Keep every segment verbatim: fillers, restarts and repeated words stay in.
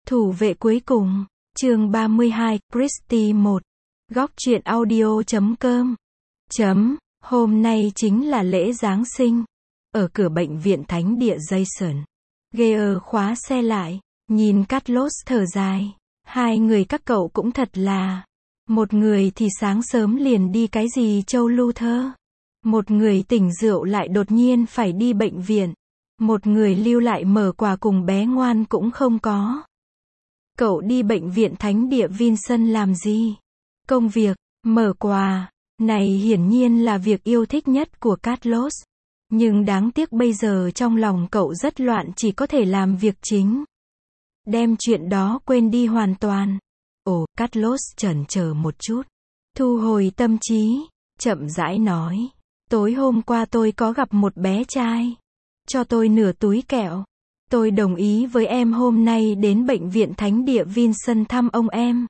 Thủ vệ cuối cùng, chương ba mươi hai, Christie một. Góc truyện audio chấm com. Chấm, hôm nay chính là lễ Giáng sinh. Ở cửa bệnh viện Thánh địa Jason. Gear khóa xe lại, nhìn Carlos thở dài. Hai người các cậu cũng thật là. Một người thì sáng sớm liền đi cái gì châu Luther. Một người tỉnh rượu lại đột nhiên phải đi bệnh viện. Một người lưu lại mở quà cùng bé ngoan cũng không có. Cậu đi bệnh viện Thánh địa Vincent làm gì? Công việc, mở quà, này hiển nhiên là việc yêu thích nhất của Carlos. Nhưng đáng tiếc bây giờ trong lòng cậu rất loạn, chỉ có thể làm việc chính. Đem chuyện đó quên đi hoàn toàn. Ồ, Carlos chần chờ một chút. Thu hồi tâm trí, chậm rãi nói. Tối hôm qua tôi có gặp một bé trai. Cho tôi nửa túi kẹo. Tôi đồng ý với em hôm nay đến bệnh viện Thánh địa Vincent thăm ông em.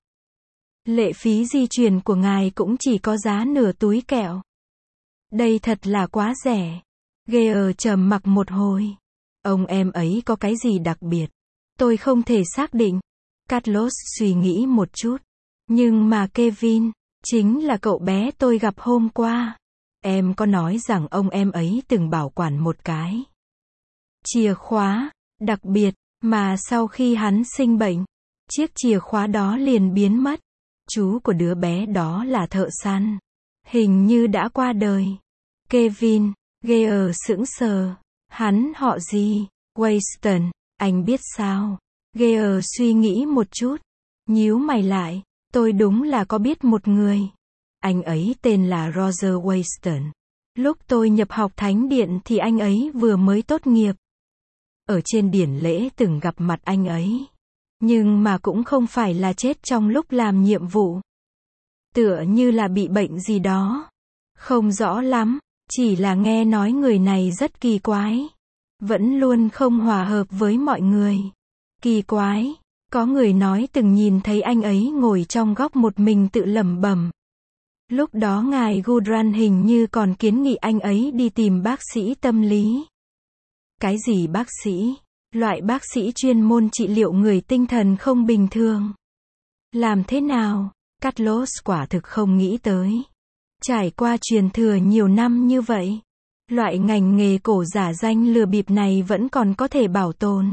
Lệ phí di chuyển của ngài cũng chỉ có giá nửa túi kẹo. Đây thật là quá rẻ. Gear trầm mặc một hồi. Ông em ấy có cái gì đặc biệt? Tôi không thể xác định. Carlos suy nghĩ một chút. Nhưng mà Kevin, chính là cậu bé tôi gặp hôm qua. Em có nói rằng ông em ấy từng bảo quản một cái chìa khóa đặc biệt, mà sau khi hắn sinh bệnh, chiếc chìa khóa đó liền biến mất. Chú của đứa bé đó là thợ săn. Hình như đã qua đời. Kevin, Gear sững sờ. Hắn họ gì? Waston, anh biết sao? Gear suy nghĩ một chút. Nhíu mày lại. Tôi đúng là có biết một người. Anh ấy tên là Roger Waston. Lúc tôi nhập học Thánh điện thì anh ấy vừa mới tốt nghiệp. Ở trên điển lễ từng gặp mặt anh ấy. Nhưng mà cũng không phải là chết trong lúc làm nhiệm vụ. Tựa như là bị bệnh gì đó. Không rõ lắm, chỉ là nghe nói người này rất kỳ quái. Vẫn luôn không hòa hợp với mọi người. Kỳ quái, có người nói từng nhìn thấy anh ấy ngồi trong góc một mình tự lẩm bẩm. Lúc đó ngài Gudrun hình như còn kiến nghị anh ấy đi tìm bác sĩ tâm lý. Cái gì bác sĩ? Loại bác sĩ chuyên môn trị liệu người tinh thần không bình thường. Làm thế nào? Carlos quả thực không nghĩ tới. Trải qua truyền thừa nhiều năm như vậy, loại ngành nghề cổ giả danh lừa bịp này vẫn còn có thể bảo tồn.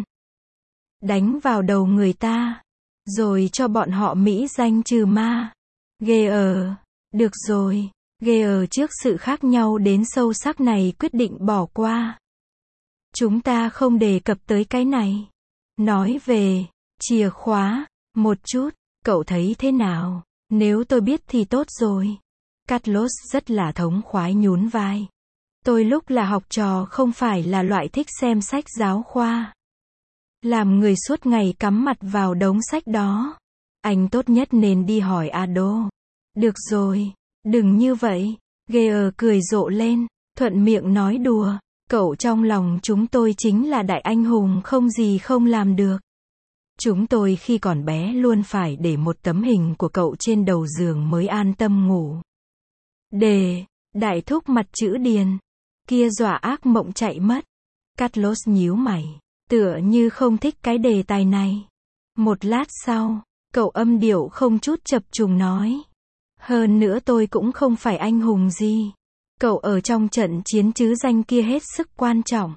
Đánh vào đầu người ta, rồi cho bọn họ mỹ danh trừ ma. Gear, được rồi. Gear trước sự khác nhau đến sâu sắc này quyết định bỏ qua. Chúng ta không đề cập tới cái này. Nói về chìa khóa, một chút, cậu thấy thế nào? Nếu tôi biết thì tốt rồi. Carlos rất là thống khoái nhún vai. Tôi lúc là học trò không phải là loại thích xem sách giáo khoa. Làm người suốt ngày cắm mặt vào đống sách đó. Anh tốt nhất nên đi hỏi Ado. Được rồi, đừng như vậy. Gear cười rộ lên, thuận miệng nói đùa. Cậu trong lòng chúng tôi chính là đại anh hùng không gì không làm được. Chúng tôi khi còn bé luôn phải để một tấm hình của cậu trên đầu giường mới an tâm ngủ. Đề, đại thúc mặt chữ điền. Kia dọa ác mộng chạy mất. Carlos nhíu mày, tựa như không thích cái đề tài này. Một lát sau, cậu âm điệu không chút chập trùng nói. Hơn nữa tôi cũng không phải anh hùng gì. Cậu ở trong trận chiến chứ danh kia hết sức quan trọng.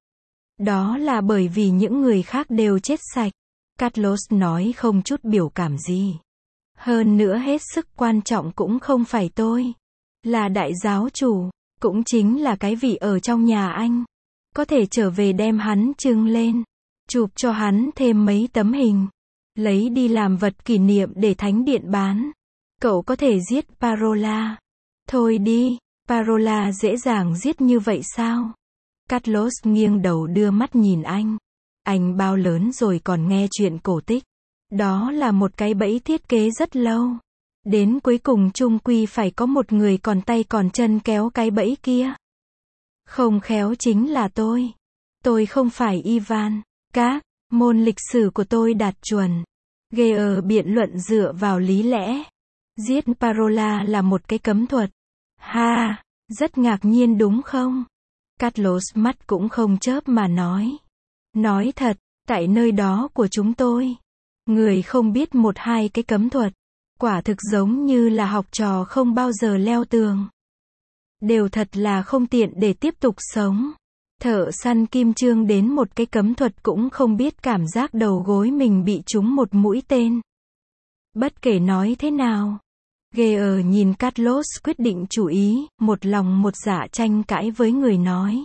Đó là bởi vì những người khác đều chết sạch. Carlos nói không chút biểu cảm gì. Hơn nữa hết sức quan trọng cũng không phải tôi. Là đại giáo chủ. Cũng chính là cái vị ở trong nhà anh. Có thể trở về đem hắn trưng lên. Chụp cho hắn thêm mấy tấm hình. Lấy đi làm vật kỷ niệm để Thánh điện bán. Cậu có thể giết Parola. Thôi đi. Parola dễ dàng giết như vậy sao? Carlos nghiêng đầu đưa mắt nhìn anh. Anh bao lớn rồi còn nghe chuyện cổ tích. Đó là một cái bẫy thiết kế rất lâu. Đến cuối cùng chung quy phải có một người còn tay còn chân kéo cái bẫy kia. Không khéo chính là tôi. Tôi không phải Ivan. Các môn lịch sử của tôi đạt chuẩn. Gear biện luận dựa vào lý lẽ. Giết Parola là một cái cấm thuật. Ha, rất ngạc nhiên đúng không? Carlos mắt cũng không chớp mà nói. Nói thật, tại nơi đó của chúng tôi, Người không biết một hai cái cấm thuật. Quả thực giống như là học trò không bao giờ leo tường. Đều thật là không tiện để tiếp tục sống. Thợ săn kim chương đến một cái cấm thuật cũng không biết cảm giác đầu gối mình bị trúng một mũi tên. Bất kể nói thế nào. Gear nhìn Carlos quyết định chủ ý, một lòng một dạ tranh cãi với người nói.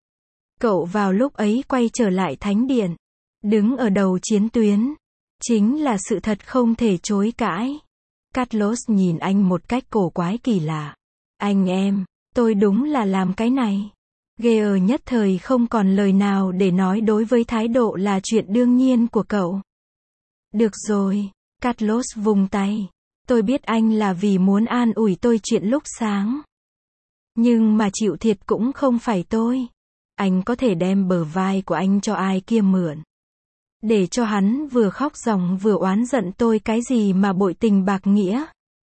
Cậu vào lúc ấy quay trở lại thánh điện. Đứng ở đầu chiến tuyến. Chính là sự thật không thể chối cãi. Carlos nhìn anh một cách cổ quái kỳ lạ. Anh em, tôi đúng là làm cái này. Gear nhất thời không còn lời nào để nói đối với thái độ là chuyện đương nhiên của cậu. Được rồi, Carlos vung tay. Tôi biết anh là vì muốn an ủi tôi chuyện lúc sáng. Nhưng mà chịu thiệt cũng không phải tôi. Anh có thể đem bờ vai của anh cho ai kia mượn. Để cho hắn vừa khóc ròng vừa oán giận tôi cái gì mà bội tình bạc nghĩa.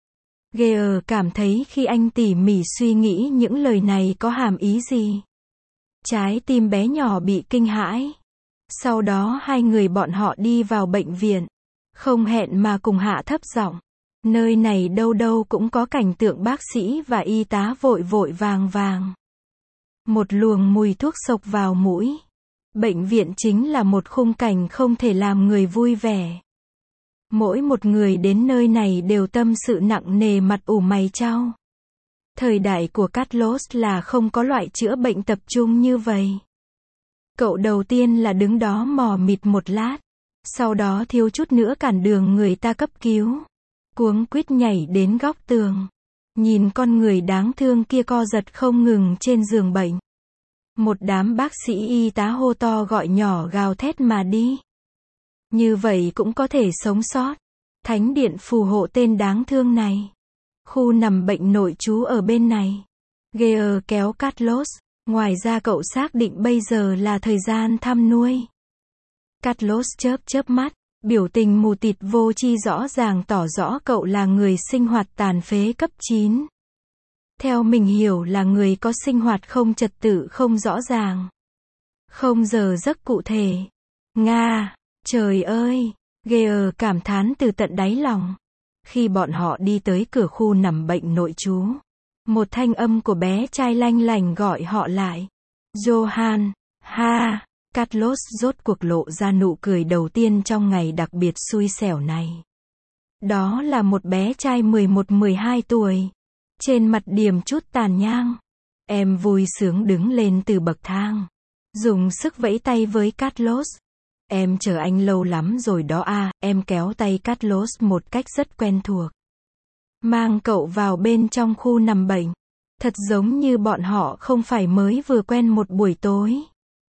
Gear cảm thấy khi anh tỉ mỉ suy nghĩ những lời này có hàm ý gì. Trái tim bé nhỏ bị kinh hãi. Sau đó hai người bọn họ đi vào bệnh viện. Không hẹn mà cùng hạ thấp giọng. Nơi này đâu đâu cũng có cảnh tượng bác sĩ và y tá vội vội vàng vàng. Một luồng mùi thuốc sộc vào mũi. Bệnh viện chính là một khung cảnh không thể làm người vui vẻ. Mỗi một người đến nơi này đều tâm sự nặng nề mặt ủ mày chau. Thời đại của Carlos là không có loại chữa bệnh tập trung như vậy. Cậu đầu tiên là đứng đó mò mịt một lát. Sau đó thiếu chút nữa cản đường người ta cấp cứu. Cuống quýt nhảy đến góc tường. Nhìn con người đáng thương kia co giật không ngừng trên giường bệnh. Một đám bác sĩ y tá hô to gọi nhỏ gào thét mà đi. Như vậy cũng có thể sống sót. Thánh điện phù hộ tên đáng thương này. Khu nằm bệnh nội trú ở bên này. Gear kéo Carlos. Ngoài ra cậu xác định bây giờ là thời gian thăm nuôi. Carlos chớp chớp mắt. Biểu tình mù tịt vô tri rõ ràng tỏ rõ cậu là người sinh hoạt tàn phế cấp chín. Theo mình hiểu là người có sinh hoạt không trật tự không rõ ràng. Không giờ giấc cụ thể. Nga, trời ơi, Gear cảm thán từ tận đáy lòng. Khi bọn họ đi tới cửa khu nằm bệnh nội trú. Một thanh âm của bé trai lanh lành gọi họ lại. Johan, ha. Carlos rốt cuộc lộ ra nụ cười đầu tiên trong ngày đặc biệt xui xẻo này. Đó là một bé trai mười một mười hai tuổi. Trên mặt điểm chút tàn nhang. Em vui sướng đứng lên từ bậc thang. Dùng sức vẫy tay với Carlos. Em chờ anh lâu lắm rồi đó à, em kéo tay Carlos một cách rất quen thuộc. Mang cậu vào bên trong khu nằm bệnh. Thật giống như bọn họ không phải mới vừa quen một buổi tối.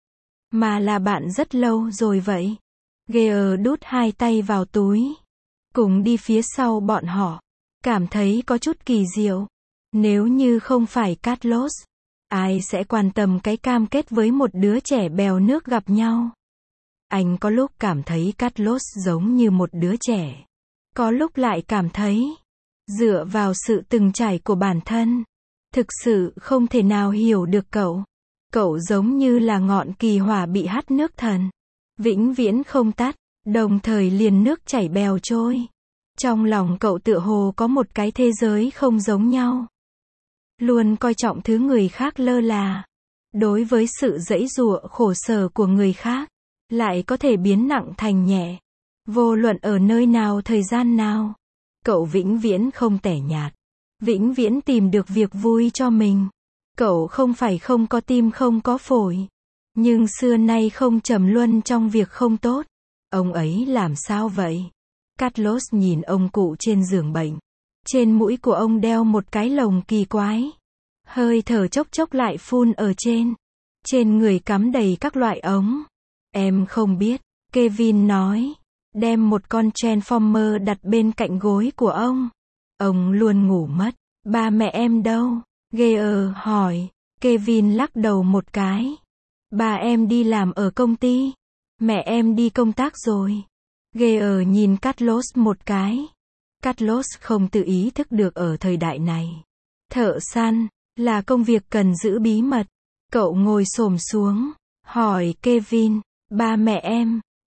Mà là bạn rất lâu rồi vậy. Gear đút hai tay vào túi. Cùng đi phía sau bọn họ. Cảm thấy có chút kỳ diệu. Nếu như không phải Carlos, ai sẽ quan tâm cái cam kết với một đứa trẻ bèo nước gặp nhau. Anh có lúc cảm thấy Carlos giống như một đứa trẻ. Có lúc lại cảm thấy, dựa vào sự từng trải của bản thân, thực sự không thể nào hiểu được cậu. Cậu giống như là ngọn kỳ hỏa bị hắt nước thần. Vĩnh viễn không tắt, đồng thời liền nước chảy bèo trôi. Trong lòng cậu tựa hồ có một cái thế giới không giống nhau. Luôn coi trọng thứ người khác lơ là. Đối với sự giãy giụa khổ sở của người khác, lại có thể biến nặng thành nhẹ. Vô luận ở nơi nào thời gian nào. Cậu vĩnh viễn không tẻ nhạt. Vĩnh viễn tìm được việc vui cho mình. Cậu không phải không có tim không có phổi. Nhưng xưa nay không trầm luân trong việc không tốt. Ông ấy làm sao vậy? Carlos nhìn ông cụ trên giường bệnh. Trên mũi của ông đeo một cái lồng kỳ quái. Hơi thở chốc chốc lại phun ở trên. Trên người cắm đầy các loại ống. Em không biết, Kevin nói. Đem một con Transformer đặt bên cạnh gối của ông. Ông luôn ngủ mất. Ba mẹ em đâu? Gear hỏi. Kevin lắc đầu một cái. Ba em đi làm ở công ty. Mẹ em đi công tác rồi. Gear nhìn Carlos một cái. Carlos không tự ý thức được ở thời đại này. Thợ săn là công việc cần giữ bí mật. Cậu ngồi xổm xuống, hỏi Kevin, ba mẹ em,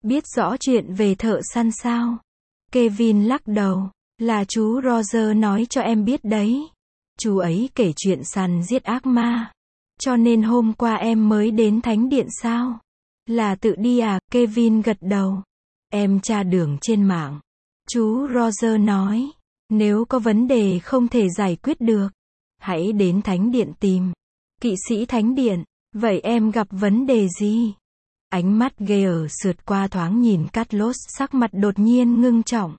Biết rõ chuyện về thợ săn sao? Kevin lắc đầu. Là chú Roger nói cho em biết đấy. Chú ấy kể chuyện săn giết ác ma. Cho nên hôm qua em mới đến thánh điện sao? Là tự đi à? Kevin gật đầu. Em tra đường trên mạng. Chú Roger nói. Nếu có vấn đề không thể giải quyết được, hãy đến thánh điện tìm. Kỵ sĩ thánh điện. Vậy em gặp vấn đề gì? Ánh mắt Gear sượt qua thoáng nhìn Carlos, sắc mặt đột nhiên ngưng trọng.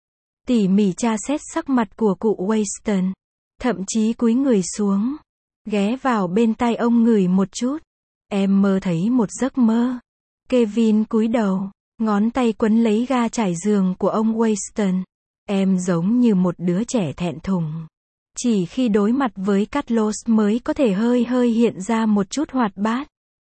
Tỉ mỉ tra xét sắc mặt của cụ Waston. Thậm chí cúi người xuống. Ghé vào bên tai ông ngửi một chút. Em mơ thấy một giấc mơ. Kevin cúi đầu. Ngón tay quấn lấy ga trải giường của ông Waston. Em giống như một đứa trẻ thẹn thùng. Chỉ khi đối mặt với Carlos mới có thể hơi hơi hiện ra một chút hoạt bát.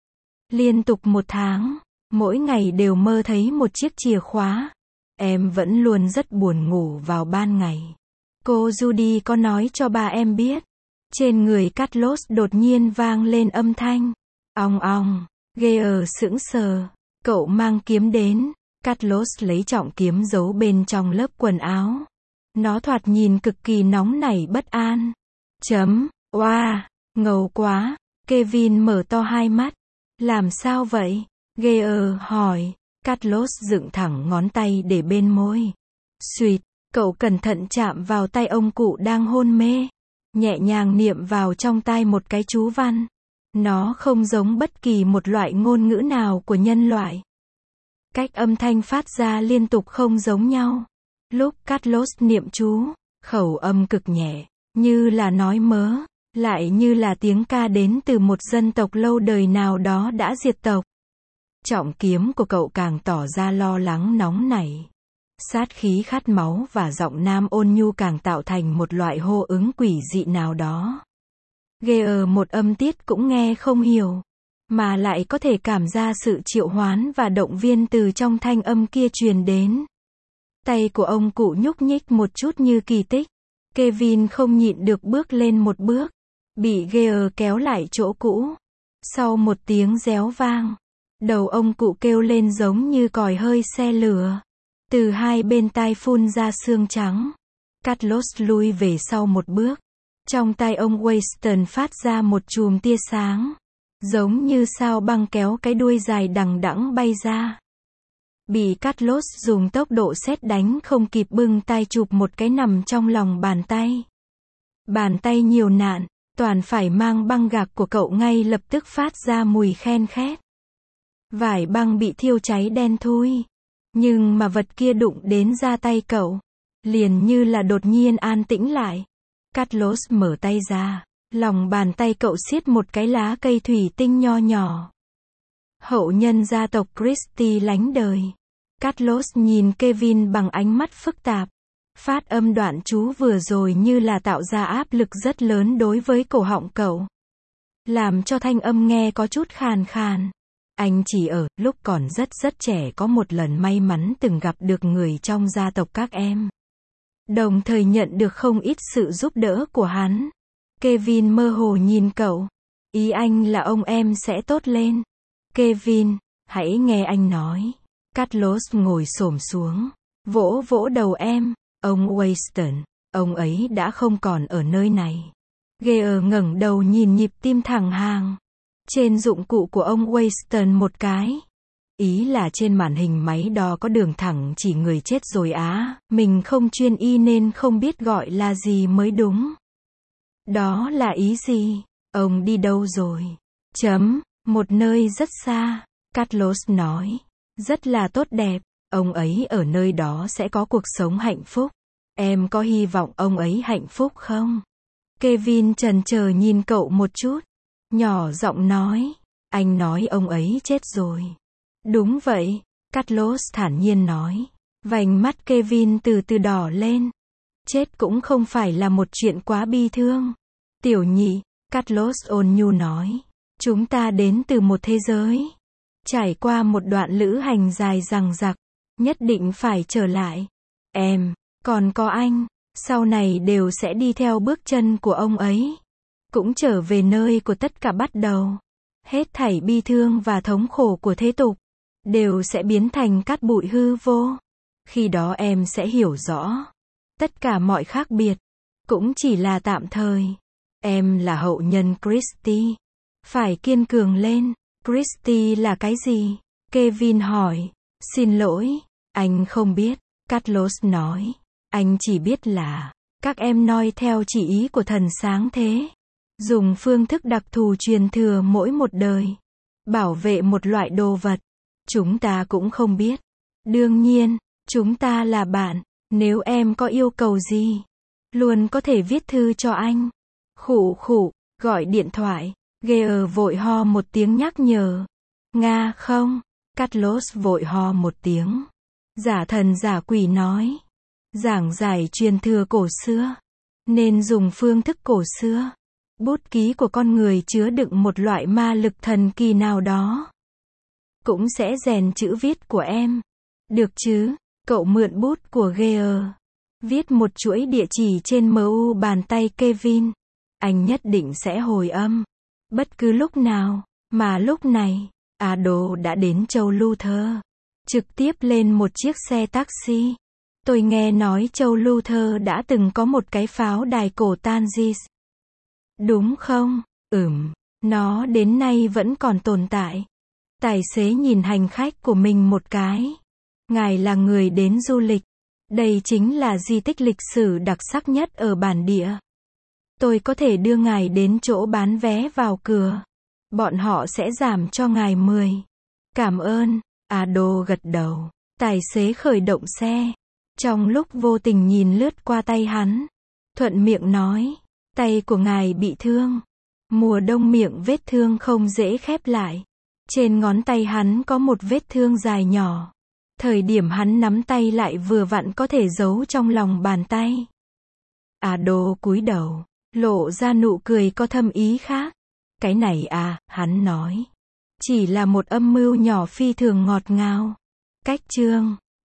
Liên tục một tháng, mỗi ngày đều mơ thấy một chiếc chìa khóa. Em vẫn luôn rất buồn ngủ vào ban ngày. Cô Judy có nói cho ba em biết. Trên người Carlos đột nhiên vang lên âm thanh. Ong ong. Gear sững sờ. Cậu mang kiếm đến. Carlos lấy trọng kiếm giấu bên trong lớp quần áo. Nó thoạt nhìn cực kỳ nóng nảy bất an. Chấm. Oa. Wow, ngầu quá. Kevin mở to hai mắt. Làm sao vậy? Gear hỏi. Carlos dựng thẳng ngón tay để bên môi. Xuyệt. Cậu cẩn thận chạm vào tay ông cụ đang hôn mê. Nhẹ nhàng niệm vào trong tai một cái chú văn. Nó không giống bất kỳ một loại ngôn ngữ nào của nhân loại. Cách âm thanh phát ra liên tục không giống nhau. Lúc Carlos niệm chú, khẩu âm cực nhẹ, như là nói mớ, lại như là tiếng ca đến từ một dân tộc lâu đời nào đó đã diệt tộc. Trọng kiếm của cậu càng tỏ ra lo lắng nóng nảy. Sát khí khát máu và giọng nam ôn nhu càng tạo thành một loại hô ứng quỷ dị nào đó. Gear một âm tiết cũng nghe không hiểu, mà lại có thể cảm ra sự triệu hoán và động viên từ trong thanh âm kia truyền đến. Tay của ông cụ nhúc nhích một chút như kỳ tích. Kevin không nhịn được bước lên một bước, bị Gear kéo lại chỗ cũ. Sau một tiếng réo vang, đầu ông cụ kêu lên giống như còi hơi xe lửa. Từ hai bên tai phun ra xương trắng. Carlos lui về sau một bước. Trong tay ông Waston phát ra một chùm tia sáng, giống như sao băng kéo cái đuôi dài đằng đẵng bay ra. Bị Carlos dùng tốc độ sét đánh không kịp bưng tay chụp một cái nằm trong lòng bàn tay. Bàn tay nhiều nạn, toàn phải mang băng gạc của cậu ngay lập tức phát ra mùi khen khét. Vải băng bị thiêu cháy đen thui. Nhưng mà vật kia đụng đến da tay cậu, liền như là đột nhiên an tĩnh lại. Carlos mở tay ra, lòng bàn tay cậu siết một cái lá cây thủy tinh nho nhỏ. Hậu nhân gia tộc Christie lánh đời. Carlos nhìn Kevin bằng ánh mắt phức tạp. Phát âm đoạn chú vừa rồi như là tạo ra áp lực rất lớn đối với cổ họng cậu, làm cho thanh âm nghe có chút khàn khàn. Anh chỉ ở lúc còn rất rất trẻ có một lần may mắn từng gặp được người trong gia tộc các em, đồng thời nhận được không ít sự giúp đỡ của hắn. Kevin mơ hồ nhìn cậu. Ý anh là ông em sẽ tốt lên. Kevin, hãy nghe anh nói. Carlos ngồi xổm xuống, vỗ vỗ đầu em. Ông Waston, ông ấy đã không còn ở nơi này. Gear ngẩng đầu nhìn nhịp tim thẳng hàng. Trên dụng cụ của ông Waston một cái. Ý là trên màn hình máy đo có đường thẳng chỉ người chết rồi á. Mình không chuyên y nên không biết gọi là gì mới đúng. Đó là ý gì? Ông đi đâu rồi? Chấm, một nơi rất xa. Carlos nói. Rất là tốt đẹp. Ông ấy ở nơi đó sẽ có cuộc sống hạnh phúc. Em có hy vọng ông ấy hạnh phúc không? Kevin chần chờ nhìn cậu một chút. Nhỏ giọng nói. Anh nói ông ấy chết rồi. Đúng vậy. Carlos thản nhiên nói. Vành mắt Kevin từ từ đỏ lên. Chết cũng không phải là một chuyện quá bi thương. Tiểu nhị, Carlos ôn nhu nói. Chúng ta đến từ một thế giới. Trải qua một đoạn lữ hành dài dằng dặc. Nhất định phải trở lại. Em, còn có anh, sau này đều sẽ đi theo bước chân của ông ấy. Cũng trở về nơi của tất cả bắt đầu. Hết thảy bi thương và thống khổ của thế tục đều sẽ biến thành cát bụi hư vô. Khi đó em sẽ hiểu rõ. Tất cả mọi khác biệt, cũng chỉ là tạm thời. Em là hậu nhân Christie. Phải kiên cường lên. Christie là cái gì? Kevin hỏi. Xin lỗi, anh không biết. Carlos nói. Anh chỉ biết là, các em noi theo chỉ ý của thần sáng thế. Dùng phương thức đặc thù truyền thừa mỗi một đời. Bảo vệ một loại đồ vật. Chúng ta cũng không biết. Đương nhiên, chúng ta là bạn. Nếu em có yêu cầu gì, luôn có thể viết thư cho anh. Khụ khụ, gọi điện thoại. Gear vội ho một tiếng nhắc nhở. Nga không? Carlos vội ho một tiếng. Giả thần giả quỷ nói. Giảng giải truyền thừa cổ xưa. Nên dùng phương thức cổ xưa. Bút ký của con người chứa đựng một loại ma lực thần kỳ nào đó. Cũng sẽ rèn chữ viết của em. Được chứ? Cậu mượn bút của Gear. Viết một chuỗi địa chỉ trên mu bàn tay Kevin. Anh nhất định sẽ hồi âm. Bất cứ lúc nào. Mà lúc này, Ado đã đến châu Luther. Trực tiếp lên một chiếc xe taxi. Tôi nghe nói châu Luther đã từng có một cái pháo đài cổ Tanzis. Đúng không? Ừm. Nó đến nay vẫn còn tồn tại. Tài xế nhìn hành khách của mình một cái. Ngài là người đến du lịch. Đây chính là di tích lịch sử đặc sắc nhất ở bản địa. Tôi có thể đưa ngài đến chỗ bán vé vào cửa. Bọn họ sẽ giảm cho ngài mười. Cảm ơn. Ado gật đầu. Tài xế khởi động xe. Trong lúc vô tình nhìn lướt qua tay hắn. Thuận miệng nói. Tay của ngài bị thương. Mùa đông miệng vết thương không dễ khép lại. Trên ngón tay hắn có một vết thương dài nhỏ. Thời điểm hắn nắm tay lại vừa vặn có thể giấu trong lòng bàn tay. Ado cúi đầu. Lộ ra nụ cười có thâm ý khác. Cái này à, hắn nói. Chỉ là một âm mưu nhỏ phi thường ngọt ngào. Cách chương